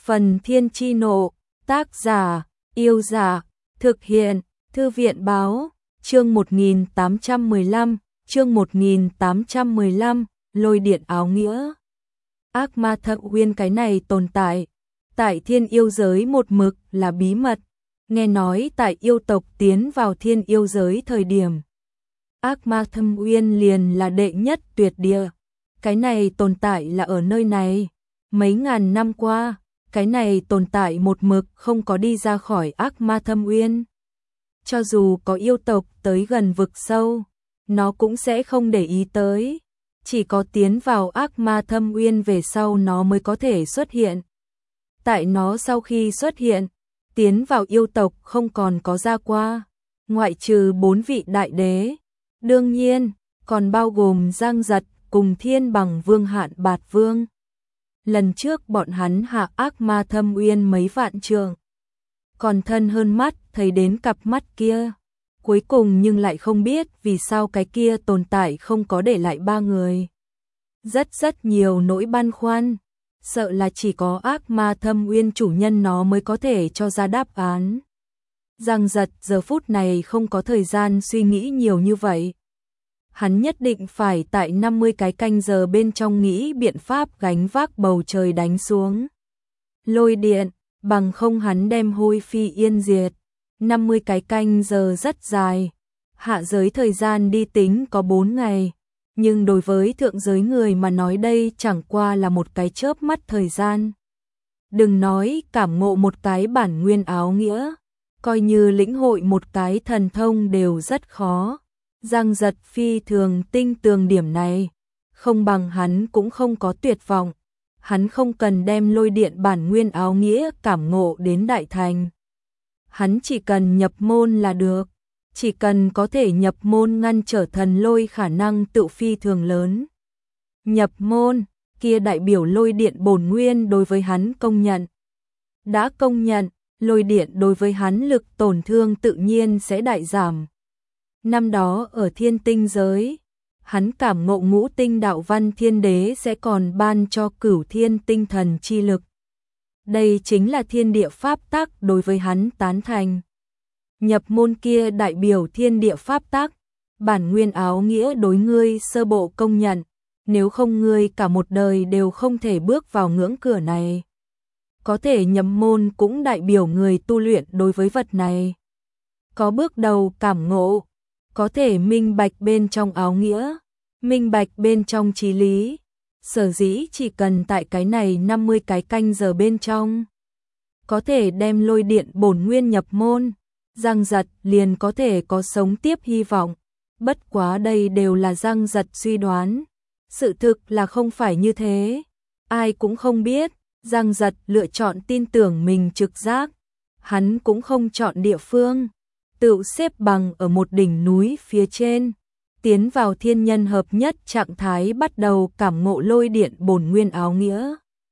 Phần Thiên Chi Nộ, tác giả, Yêu Giả, thực hiện, Thư viện Báo, chương 1815, lôi điện áo nghĩa. Ác ma thâm uyên cái này tồn tại, tại thiên yêu giới một mực là bí mật, nghe nói tại yêu tộc tiến vào thiên yêu giới thời điểm. Ác ma thâm uyên liền là đệ nhất tuyệt địa, cái này tồn tại là ở nơi này, mấy ngàn năm qua. Cái này tồn tại một mực không có đi ra khỏi ác ma thâm uyên. Cho dù có yêu tộc tới gần vực sâu, nó cũng sẽ không để ý tới. Chỉ có tiến vào ác ma thâm uyên về sau nó mới có thể xuất hiện. Tại nó sau khi xuất hiện, tiến vào yêu tộc không còn có ra qua, ngoại trừ 4 vị đại đế. Đương nhiên, còn bao gồm Giang Giật cùng Thiên Bằng Vương Hạn Bạt Vương. Lần trước bọn hắn hạ ác ma thâm uyên mấy vạn trượng, còn thân hơn mắt thấy đến cặp mắt kia. Cuối cùng nhưng lại không biết vì sao cái kia tồn tại không có để lại 3 người. Rất nhiều nỗi băn khoăn, sợ là chỉ có ác ma thâm uyên chủ nhân nó mới có thể cho ra đáp án. Giang Giật giờ phút này không có thời gian suy nghĩ nhiều như vậy. Hắn nhất định phải tại 50 cái canh giờ bên trong nghĩ biện pháp gánh vác bầu trời đánh xuống lôi điện, bằng không hắn đem hôi phi yên diệt. 50 cái canh giờ rất dài, hạ giới thời gian đi tính có 4 ngày, nhưng đối với thượng giới người mà nói đây chẳng qua là một cái chớp mắt thời gian. Đừng nói cảm ngộ một cái bản nguyên áo nghĩa, coi như lĩnh hội một cái thần thông đều rất khó. Giang Giật phi thường tinh tường điểm này, không bằng hắn cũng không có tuyệt vọng. Hắn không cần đem lôi điện bản nguyên áo nghĩa cảm ngộ đến đại thành. Hắn chỉ cần nhập môn là được, chỉ cần có thể nhập môn ngăn trở thần lôi khả năng tự phi thường lớn. Nhập môn, kia đại biểu lôi điện bổn nguyên đối với hắn công nhận. Đã công nhận, lôi điện đối với hắn lực tổn thương tự nhiên sẽ đại giảm. Năm đó ở thiên tinh giới, hắn cảm ngộ ngũ tinh đạo văn thiên đế sẽ còn ban cho cửu thiên tinh thần chi lực. Đây chính là thiên địa pháp tắc đối với hắn tán thành. Nhập môn kia đại biểu thiên địa pháp tắc, bản nguyên áo nghĩa đối ngươi sơ bộ công nhận, nếu không ngươi cả một đời đều không thể bước vào ngưỡng cửa này. Có thể nhập môn cũng đại biểu người tu luyện đối với vật này có bước đầu cảm ngộ, có thể minh bạch bên trong áo nghĩa, minh bạch bên trong trí lý. Sở dĩ chỉ cần tại cái này 50 cái canh giờ bên trong có thể đem lôi điện bổn nguyên nhập môn, Giang Giật liền có thể có sống tiếp hy vọng. Bất quá đây đều là Giang Giật suy đoán, sự thực là không phải như thế. Ai cũng không biết, Giang Giật lựa chọn tin tưởng mình trực giác. Hắn cũng không chọn địa phương, tự xếp bằng ở một đỉnh núi phía trên, tiến vào thiên nhân hợp nhất trạng thái bắt đầu cảm ngộ lôi điện bổn nguyên áo nghĩa.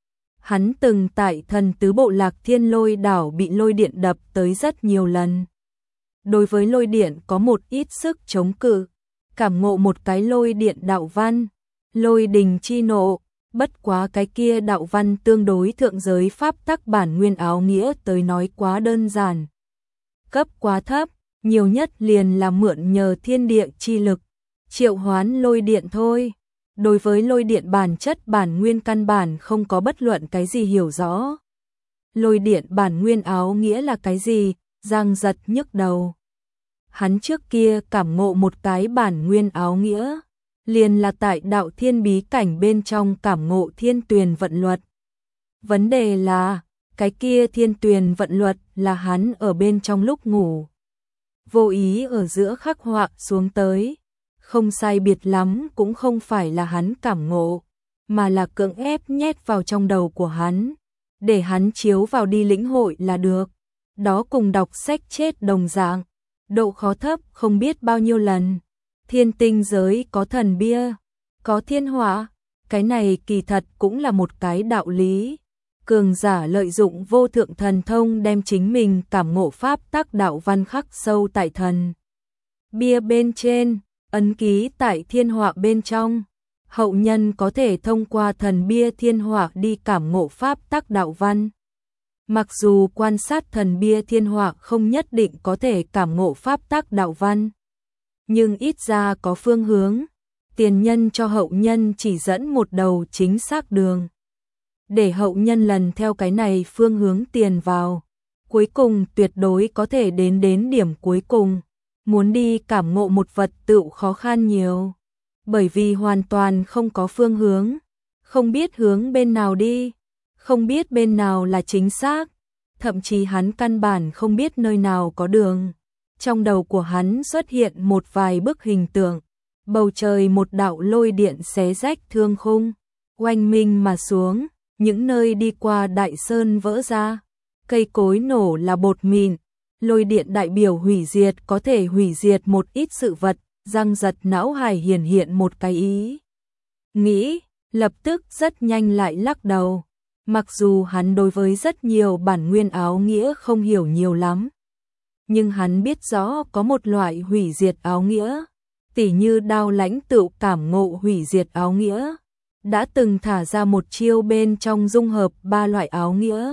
Hắn từng tại thần tứ bộ lạc thiên lôi đảo bị lôi điện đập tới rất nhiều lần. Đối với lôi điện có một ít sức chống cự, cảm ngộ một cái lôi điện đạo văn, lôi đình chi nộ. Bất quá cái kia đạo văn tương đối thượng giới pháp tắc bản nguyên áo nghĩa tới nói quá đơn giản, cấp quá thấp, nhiều nhất liền là mượn nhờ thiên địa chi lực, triệu hoán lôi điện thôi. Đối với lôi điện bản chất bản nguyên căn bản không có bất luận cái gì hiểu rõ. Lôi điện bản nguyên áo nghĩa là cái gì? Giang Giật nhức đầu. Hắn trước kia cảm ngộ một cái bản nguyên áo nghĩa, liền là tại đạo thiên bí cảnh bên trong cảm ngộ thiên tuyền vận luật. Vấn đề là, cái kia thiên tuyền vận luật là hắn ở bên trong lúc ngủ vô ý ở giữa khắc họa xuống tới. Không sai biệt lắm cũng không phải là hắn cảm ngộ, mà là cưỡng ép nhét vào trong đầu của hắn, để hắn chiếu vào đi lĩnh hội là được. Đó cùng đọc sách chết đồng dạng, độ khó thấp không biết bao nhiêu lần. Thiên tinh giới có thần bia, có thiên hỏa, cái này kỳ thật cũng là một cái đạo lý. Cường giả lợi dụng vô thượng thần thông đem chính mình cảm ngộ pháp tắc đạo văn khắc sâu tại thần bia bên trên, ấn ký tại thiên hỏa bên trong. Hậu nhân có thể thông qua thần bia thiên hỏa đi cảm ngộ pháp tắc đạo văn, Mặc dù quan sát thần bia thiên họa không nhất định có thể cảm ngộ pháp tắc đạo văn, nhưng ít ra có phương hướng, tiền nhân cho hậu nhân chỉ dẫn một đầu chính xác đường. Để hậu nhân lần theo cái này phương hướng tiền vào, cuối cùng tuyệt đối có thể đến điểm cuối cùng. Muốn đi cảm ngộ một vật tựu khó khăn nhiều, bởi vì hoàn toàn không có phương hướng, không biết hướng bên nào đi, không biết bên nào là chính xác, thậm chí hắn căn bản không biết nơi nào có đường. Trong đầu của hắn xuất hiện một vài bức hình tượng, bầu trời một đạo lôi điện xé rách thương khung, oanh minh mà xuống, những nơi đi qua đại sơn vỡ ra, cây cối nổ là bột mịn, lôi điện đại biểu hủy diệt có thể hủy diệt một ít sự vật, Giang Giật não hải hiện một cái ý nghĩ, lập tức rất nhanh lại lắc đầu. Mặc dù hắn đối với rất nhiều bản nguyên áo nghĩa không hiểu nhiều lắm, nhưng hắn biết rõ có một loại hủy diệt áo nghĩa, tỉ như Đao Lãnh tựu cảm ngộ hủy diệt áo nghĩa, đã từng thả ra một chiêu bên trong dung hợp ba loại áo nghĩa,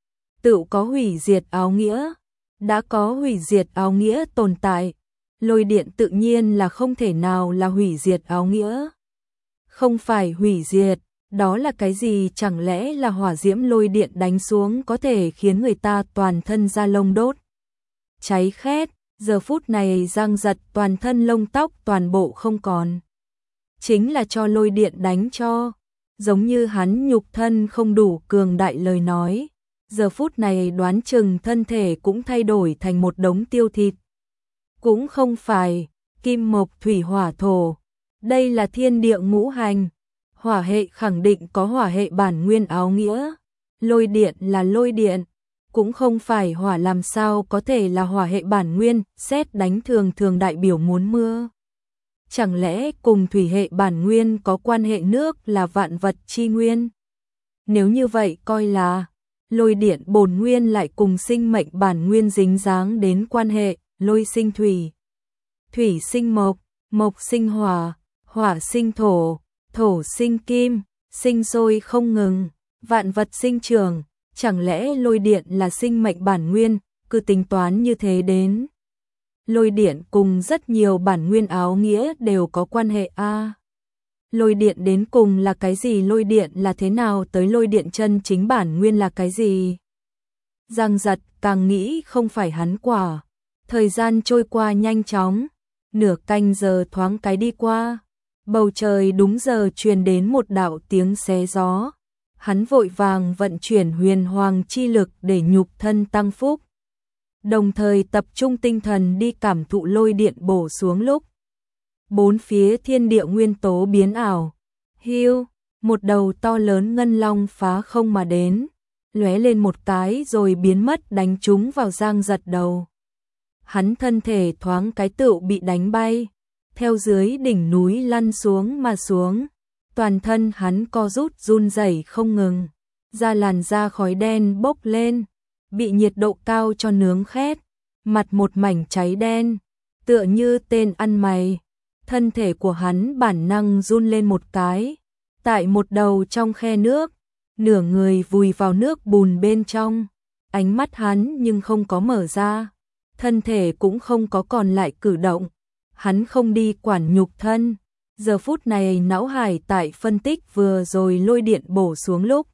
tựu có hủy diệt áo nghĩa, đã có hủy diệt áo nghĩa tồn tại, lôi điện tự nhiên là không thể nào là hủy diệt áo nghĩa. Không phải hủy diệt, đó là cái gì? Chẳng lẽ là hỏa diễm lôi điện đánh xuống có thể khiến người ta toàn thân da lông đốt cháy khét? Giờ phút này Giang Giật toàn thân lông tóc toàn bộ không còn, chính là cho lôi điện đánh cho, giống như hắn nhục thân không đủ cường đại lời nói, giờ phút này đoán chừng thân thể cũng thay đổi thành một đống tiêu thịt. Cũng không phải, kim mộc thủy hỏa thổ, đây là thiên địa ngũ hành, hỏa hệ khẳng định có hỏa hệ bản nguyên áo nghĩa, lôi điện là lôi điện, cũng không phải hỏa, làm sao có thể là hỏa hệ bản nguyên, sét đánh thường đại biểu muốn mưa. Chẳng lẽ cùng thủy hệ bản nguyên có quan hệ, nước là vạn vật chi nguyên? Nếu như vậy coi là lôi điện bổn nguyên lại cùng sinh mệnh bản nguyên dính dáng đến quan hệ, lôi sinh thủy, thủy sinh mộc, mộc sinh hỏa, hỏa sinh thổ, thổ sinh kim, sinh sôi không ngừng, vạn vật sinh trưởng, chẳng lẽ lôi điện là sinh mệnh bản nguyên? Cứ tính toán như thế đến, lôi điện cùng rất nhiều bản nguyên áo nghĩa đều có quan hệ a. Lôi điện đến cùng là cái gì? Lôi điện là thế nào tới? Lôi điện chân chính bản nguyên là cái gì? Giang Giật càng nghĩ không phải hắn quả. Thời gian trôi qua nhanh chóng, nửa canh giờ thoáng cái đi qua, bầu trời đúng giờ truyền đến một đạo tiếng xé gió. Hắn vội vàng vận chuyển huyền hoàng chi lực để nhục thân tăng phúc, đồng thời tập trung tinh thần đi cảm thụ lôi điện bổ xuống lúc. Bốn phía thiên địa nguyên tố biến ảo, hưu, một đầu to lớn ngân long phá không mà đến, lóe lên một cái rồi biến mất, đánh trúng vào Giang Giật đầu. Hắn thân thể thoáng cái tựu bị đánh bay, theo dưới đỉnh núi lăn xuống mà xuống, toàn thân hắn co rút run rẩy không ngừng, da làn da khói đen bốc lên, bị nhiệt độ cao cho nướng khét, mặt một mảnh cháy đen, tựa như tên ăn mày. Thân thể của hắn bản năng run lên một cái, tại một đầu trong khe nước, nửa người vùi vào nước bùn bên trong, ánh mắt hắn nhưng không có mở ra, thân thể cũng không có còn lại cử động, hắn không đi quản nhục thân. Giờ phút này não hải tại phân tích vừa rồi lôi điện bổ xuống lúc,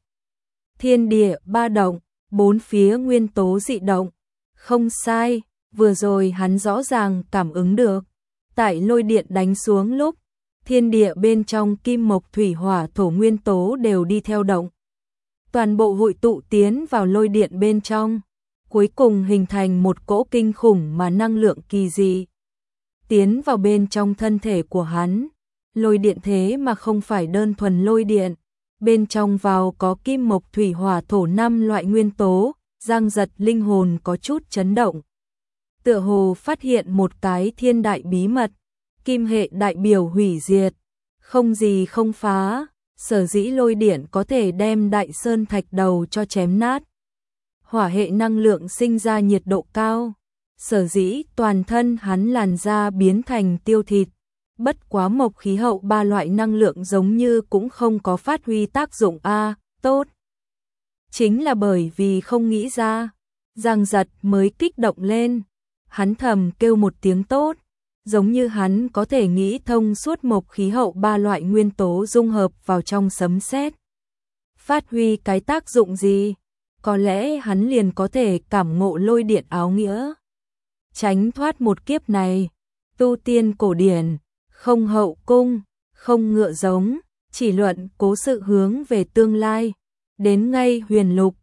thiên địa ba động, bốn phía nguyên tố dị động, không sai, vừa rồi hắn rõ ràng cảm ứng được. Tại lôi điện đánh xuống lúc, thiên địa bên trong kim mộc thủy hỏa thổ nguyên tố đều đi theo động. Toàn bộ hội tụ tiến vào lôi điện bên trong, cuối cùng hình thành một cỗ kinh khủng mà năng lượng kỳ dị. Tiến vào bên trong thân thể của hắn, lôi điện thế mà không phải đơn thuần lôi điện, bên trong vào có kim mộc thủy hỏa thổ 5 loại nguyên tố, Giang Giật linh hồn có chút chấn động. Tựa hồ phát hiện một cái thiên đại bí mật, kim hệ đại biểu hủy diệt, không gì không phá, sở dĩ lôi điện có thể đem đại sơn thạch đầu cho chém nát. Hỏa hệ năng lượng sinh ra nhiệt độ cao, sở dĩ toàn thân hắn làn da biến thành tiêu thịt, bất quá mộc khí hậu ba loại năng lượng giống như cũng không có phát huy tác dụng a, tốt. chính là bởi vì không nghĩ ra, Giang Giật mới kích động lên. Hắn thầm kêu một tiếng tốt, giống như hắn có thể nghĩ thông suốt mộc khí hậu ba loại nguyên tố dung hợp vào trong sấm sét. Phát huy cái tác dụng gì? Có lẽ hắn liền có thể cảm ngộ lôi điện áo nghĩa. Tránh thoát một kiếp này, tu tiên cổ điển, không hậu cung, không ngựa giống, chỉ luận cố sự hướng về tương lai. Đến ngay huyền lục,